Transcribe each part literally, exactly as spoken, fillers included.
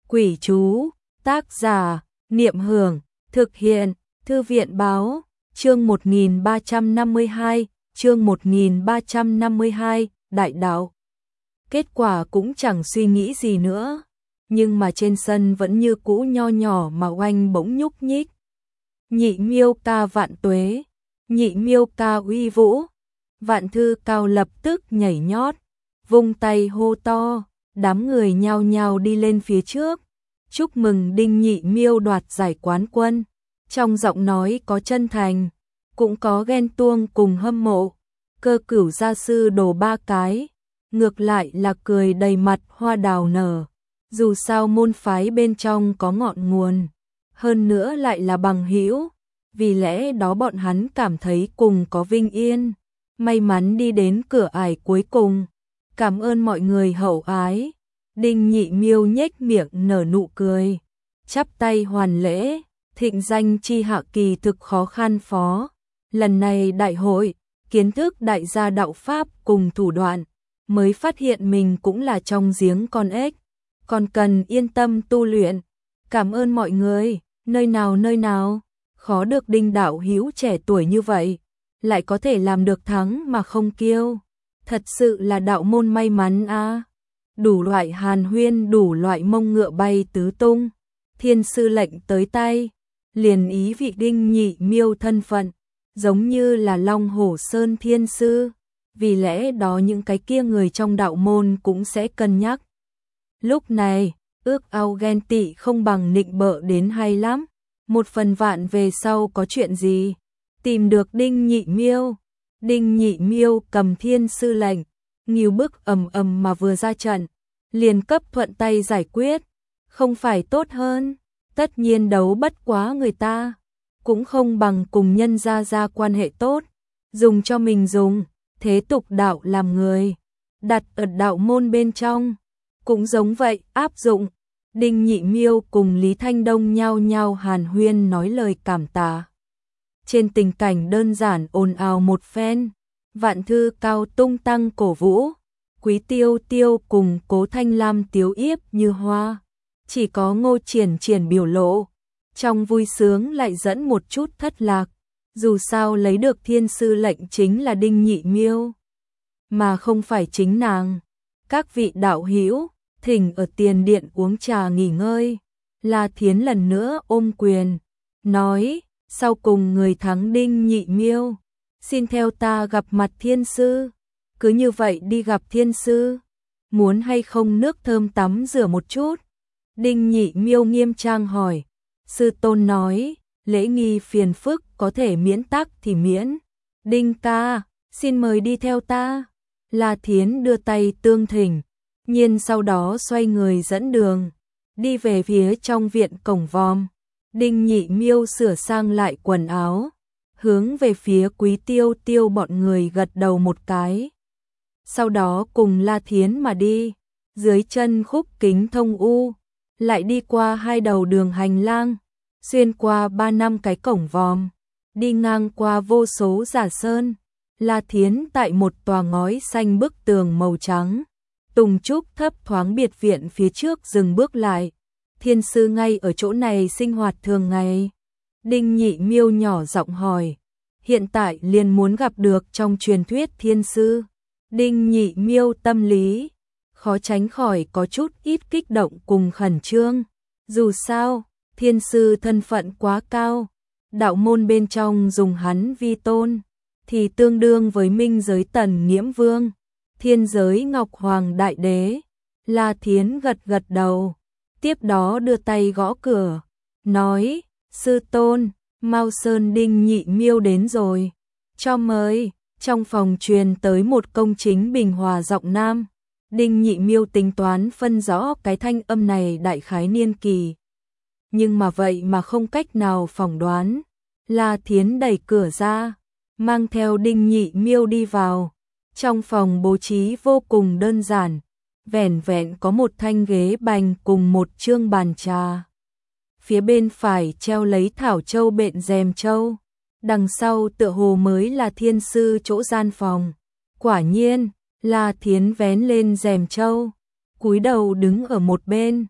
Quỷ chú, tác giả, Niệm Hưởng, thực hiện, Thư viện báo, chương một nghìn ba trăm năm mươi hai, chương một nghìn ba trăm năm mươi hai, đại đạo. Kết quả cũng chẳng suy nghĩ gì nữa, nhưng mà trên sân vẫn như cũ nho nhỏ mà oanh bỗng nhúc nhích. Nhị Miêu ca vạn tuế, Nhị Miêu ca uy vũ. Vạn Thư Cao lập tức nhảy nhót, vung tay hô to, đám người nhao nhao đi lên phía trước, chúc mừng Đinh Nhị Miêu đoạt giải quán quân. Trong giọng nói có chân thành, cũng có ghen tuông cùng hâm mộ. Cơ Cửu gia sư đổ ba cái, ngược lại là cười đầy mặt hoa đào nở. Dù sao môn phái bên trong có ngọn nguồn, hơn nữa lại là bằng hữu, vì lẽ đó bọn hắn cảm thấy cùng có vinh yên. May mắn đi đến cửa ải cuối cùng, cảm ơn mọi người hậu ái. Đinh Nhị Miêu nhếch miệng nở nụ cười, chắp tay hoàn lễ, thịnh danh chi hạ kỳ thực khó khăn phó. Lần này đại hội, kiến thức đại gia đạo pháp cùng thủ đoạn, mới phát hiện mình cũng là trong giếng con ếch, còn cần yên tâm tu luyện. Cảm ơn mọi người, nơi nào nơi nào, khó được Đinh đạo hữu trẻ tuổi như vậy, lại có thể làm được thắng mà không kiêu. Thật sự là đạo môn may mắn a. À. Đủ loại hàn huyên, đủ loại mông ngựa bay tứ tung. Thiên sư lệnh tới tay, liền ý vị Đinh Nhị Miêu thân phận, giống như là Long Hổ Sơn thiên sư, vì lẽ đó những cái kia người trong đạo môn cũng sẽ cân nhắc. Lúc này, ước ao ghen tị không bằng nịnh bợ đến hay lắm. Một phần vạn về sau có chuyện gì, tìm được Đinh Nhị Miêu. Đinh Nhị Miêu cầm thiên sư lệnh, nghìu bức ầm ầm mà vừa ra trận, liền cấp thuận tay giải quyết, không phải tốt hơn. Tất nhiên đấu bất quá người ta, cũng không bằng cùng nhân gia gia quan hệ tốt, dùng cho mình dùng, thế tục đạo làm người, đặt ở đạo môn bên trong, cũng giống vậy, áp dụng. Đinh Nhị Miêu cùng Lý Thanh Đông nhao nhao hàn huyên nói lời cảm tạ. Trên tình cảnh đơn giản ồn ào một phen, Vạn Thư Cao tung tăng cổ vũ, Quý Tiêu Tiêu cùng Cố Thanh Lam tiếu yếp như hoa. Chỉ có Ngô Triển Triển biểu lộ, trong vui sướng lại dẫn một chút thất lạc. Dù sao lấy được thiên sư lệnh chính là Đinh Nhị Miêu, mà không phải chính nàng. Các vị đạo hữu, thỉnh ở tiền điện uống trà nghỉ ngơi. La Thiến lần nữa ôm quyền, nói, sau cùng người thắng Đinh Nhị Miêu, xin theo ta gặp mặt thiên sư. Cứ như vậy đi gặp thiên sư, muốn hay không nước thơm tắm rửa một chút? Đinh Nhị Miêu nghiêm trang hỏi. Sư tôn nói, lễ nghi phiền phức có thể miễn tắc thì miễn. Đinh ca, xin mời đi theo ta. La Thiến đưa tay tương thỉnh, nhiên sau đó xoay người dẫn đường, đi về phía trong viện cổng vòm. Đinh Nhị Miêu sửa sang lại quần áo, hướng về phía Quý Tiêu Tiêu bọn người gật đầu một cái. Sau đó cùng La Thiến mà đi, dưới chân khúc kính thông u, lại đi qua hai đầu đường hành lang, xuyên qua ba năm cái cổng vòm, đi ngang qua vô số giả sơn. La Thiến tại một tòa ngói xanh bức tường màu trắng, tùng trúc thấp thoáng biệt viện phía trước dừng bước lại. Thiên sư ngay ở chỗ này sinh hoạt thường ngày. Đinh Nhị Miêu nhỏ giọng hỏi, hiện tại liền muốn gặp được trong truyền thuyết thiên sư. Đinh Nhị Miêu tâm lý khó tránh khỏi có chút ít kích động cùng khẩn trương. Dù sao, thiên sư thân phận quá cao, đạo môn bên trong dùng hắn vi tôn, thì tương đương với minh giới Tần Nghiễm Vương, thiên giới Ngọc Hoàng Đại Đế. La Thiến gật gật đầu, tiếp đó đưa tay gõ cửa, nói, sư tôn, Mao Sơn Đinh Nhị Miêu đến rồi, cho mời. Trong phòng truyền tới một công chính bình hòa giọng nam. Đinh Nhị Miêu tính toán phân rõ cái thanh âm này đại khái niên kỳ, nhưng mà vậy mà không cách nào phỏng đoán. La Thiến đẩy cửa ra, mang theo Đinh Nhị Miêu đi vào. Trong phòng bố trí vô cùng đơn giản, vẻn vẹn có một thanh ghế bành cùng một chương bàn trà. Phía bên phải treo lấy thảo châu bện rèm châu, đằng sau tựa hồ mới là thiên sư chỗ gian phòng. Quả nhiên, La Thiến vén lên rèm châu, cúi đầu đứng ở một bên,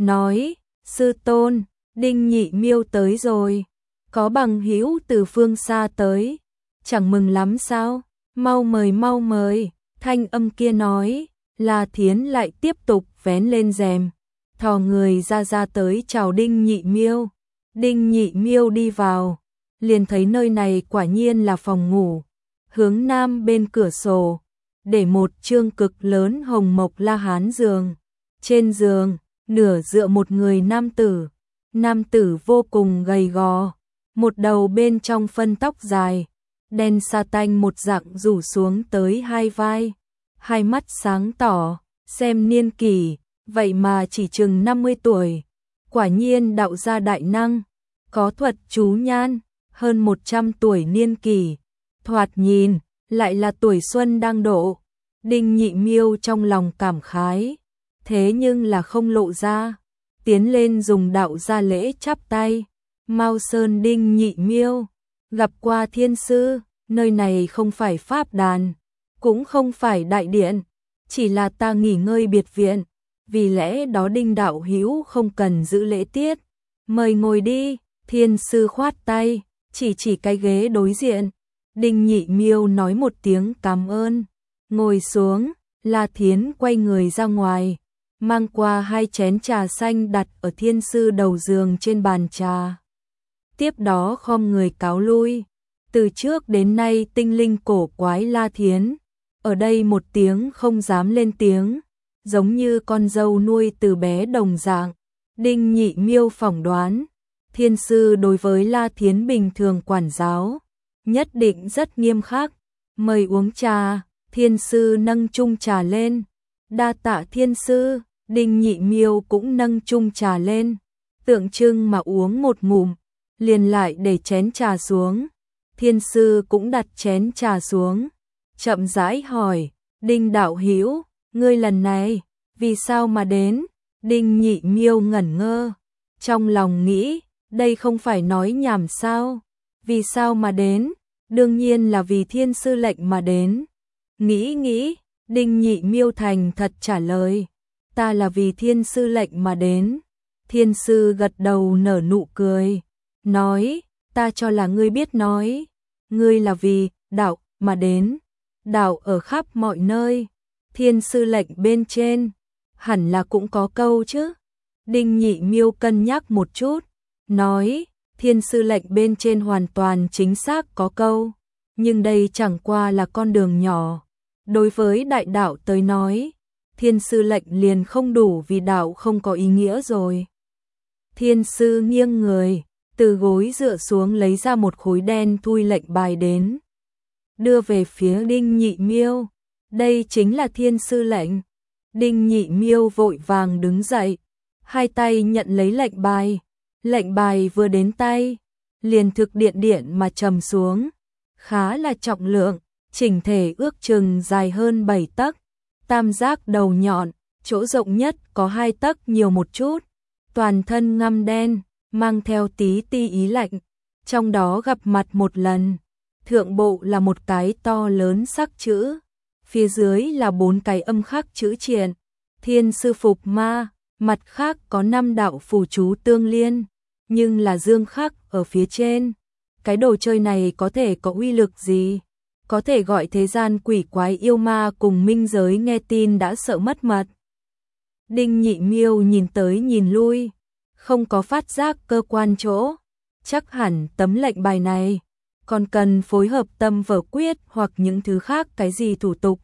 nói, sư tôn, Đinh Nhị Miêu tới rồi, có bằng hữu từ phương xa tới, chẳng mừng lắm sao, mau mời mau mời, thanh âm kia nói, La Thiến lại tiếp tục vén lên rèm, thò người ra ra tới chào Đinh Nhị Miêu. Đinh Nhị Miêu đi vào, liền thấy nơi này quả nhiên là phòng ngủ, hướng nam bên cửa sổ, để một chương cực lớn hồng mộc la hán giường, trên giường, nửa dựa một người nam tử, nam tử vô cùng gầy gò, một đầu bên trong phân tóc dài, đen sa tanh một dạng rủ xuống tới hai vai, hai mắt sáng tỏ, xem niên kỷ, vậy mà chỉ chừng năm mươi tuổi, quả nhiên đạo gia đại năng, có thuật chú nhan, hơn một trăm tuổi niên kỷ, thoạt nhìn, lại là tuổi xuân đang độ. Đinh Nhị Miêu trong lòng cảm khái, thế nhưng là không lộ ra, tiến lên dùng đạo gia lễ chắp tay. Mao Sơn Đinh Nhị Miêu, gặp qua thiên sư, nơi này không phải pháp đàn, cũng không phải đại điện, chỉ là ta nghỉ ngơi biệt viện, vì lẽ đó Đinh đạo hữu không cần giữ lễ tiết, mời ngồi đi. Thiên sư khoát tay, chỉ chỉ cái ghế đối diện. Đinh Nhị Miêu nói một tiếng cảm ơn, ngồi xuống. La Thiến quay người ra ngoài, mang qua hai chén trà xanh đặt ở thiên sư đầu giường trên bàn trà. Tiếp đó khom người cáo lui. Từ trước đến nay tinh linh cổ quái La Thiến, ở đây một tiếng không dám lên tiếng, giống như con dâu nuôi từ bé đồng dạng. Đinh Nhị Miêu phỏng đoán, thiên sư đối với La Thiến bình thường quản giáo, nhất định rất nghiêm khắc. Mời uống trà, thiên sư nâng chung trà lên. Đa tạ thiên sư, Đinh Nhị Miêu cũng nâng chung trà lên, tượng trưng mà uống một ngụm, liền lại để chén trà xuống. Thiên sư cũng đặt chén trà xuống, chậm rãi hỏi, Đinh đạo hữu, ngươi lần này, vì sao mà đến? Đinh Nhị Miêu ngẩn ngơ, trong lòng nghĩ, đây không phải nói nhảm sao? Vì sao mà đến? Đương nhiên là vì thiên sư lệnh mà đến. Nghĩ nghĩ, Đinh Nhị Miêu thành thật trả lời, ta là vì thiên sư lệnh mà đến. Thiên sư gật đầu nở nụ cười, nói, ta cho là ngươi biết nói, ngươi là vì đạo mà đến. Đạo ở khắp mọi nơi, thiên sư lệnh bên trên, hẳn là cũng có câu chứ. Đinh Nhị Miêu cân nhắc một chút, nói, thiên sư lệnh bên trên hoàn toàn chính xác có câu, nhưng đây chẳng qua là con đường nhỏ. Đối với đại đạo tới nói, thiên sư lệnh liền không đủ vì đạo không có ý nghĩa rồi. Thiên sư nghiêng người, từ gối dựa xuống lấy ra một khối đen thui lệnh bài đến, đưa về phía Đinh Nhị Miêu. Đây chính là thiên sư lệnh. Đinh Nhị Miêu vội vàng đứng dậy, hai tay nhận lấy lệnh bài. Lệnh bài vừa đến tay, liền thực điện điện mà trầm xuống, khá là trọng lượng, chỉnh thể ước chừng dài hơn bảy tấc, tam giác đầu nhọn, chỗ rộng nhất có hai tấc nhiều một chút, toàn thân ngăm đen, mang theo tí ti ý lạnh, trong đó gặp mặt một lần, thượng bộ là một cái to lớn sắc chữ, phía dưới là bốn cái âm khắc chữ triện, thiên sư phục ma, mặt khác có năm đạo phù chú tương liên, nhưng là dương khắc ở phía trên. Cái đồ chơi này có thể có uy lực gì? Có thể gọi thế gian quỷ quái yêu ma cùng minh giới nghe tin đã sợ mất mật. Đinh Nhị Miêu nhìn tới nhìn lui, không có phát giác cơ quan chỗ, chắc hẳn tấm lệnh bài này còn cần phối hợp tâm vở quyết hoặc những thứ khác cái gì thủ tục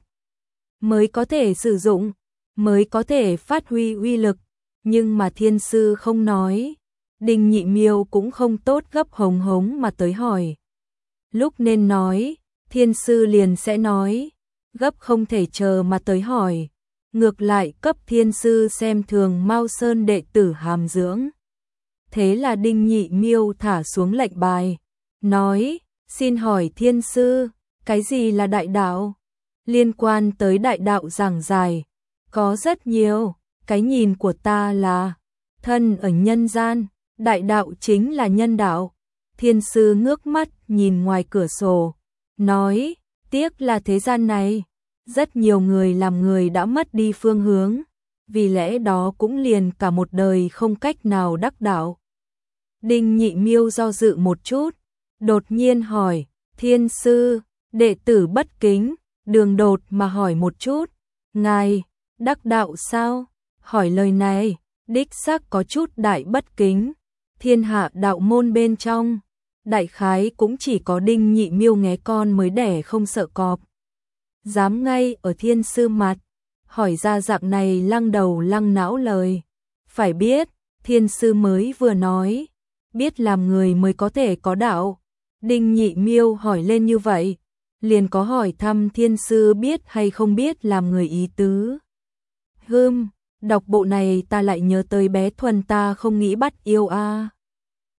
mới có thể sử dụng, mới có thể phát huy uy lực, nhưng mà thiên sư không nói. Đinh Nhị Miêu cũng không tốt gấp hống hống mà tới hỏi. Lúc nên nói, thiên sư liền sẽ nói, gấp không thể chờ mà tới hỏi. Ngược lại cấp thiên sư xem thường Mao Sơn đệ tử hàm dưỡng. Thế là Đinh Nhị Miêu thả xuống lệnh bài, nói, xin hỏi thiên sư, cái gì là đại đạo? Liên quan tới đại đạo giảng dài, có rất nhiều, cái nhìn của ta là, thân ở nhân gian, đại đạo chính là nhân đạo. Thiên sư ngước mắt nhìn ngoài cửa sổ, nói, tiếc là thế gian này, rất nhiều người làm người đã mất đi phương hướng, vì lẽ đó cũng liền cả một đời không cách nào đắc đạo. Đinh Nhị Miêu do dự một chút, đột nhiên hỏi, thiên sư, đệ tử bất kính, đường đột mà hỏi một chút, ngài, đắc đạo sao? Hỏi lời này, đích xác có chút đại bất kính, thiên hạ đạo môn bên trong, đại khái cũng chỉ có Đinh Nhị Miêu nghé con mới đẻ không sợ cọp. Dám ngay ở thiên sư mặt, hỏi ra dạng này lăng đầu lăng não lời. Phải biết, thiên sư mới vừa nói, biết làm người mới có thể có đạo. Đinh Nhị Miêu hỏi lên như vậy, liền có hỏi thăm thiên sư biết hay không biết làm người ý tứ. Hừm, đọc bộ này ta lại nhớ tới bé Thuần ta không nghĩ bắt yêu a.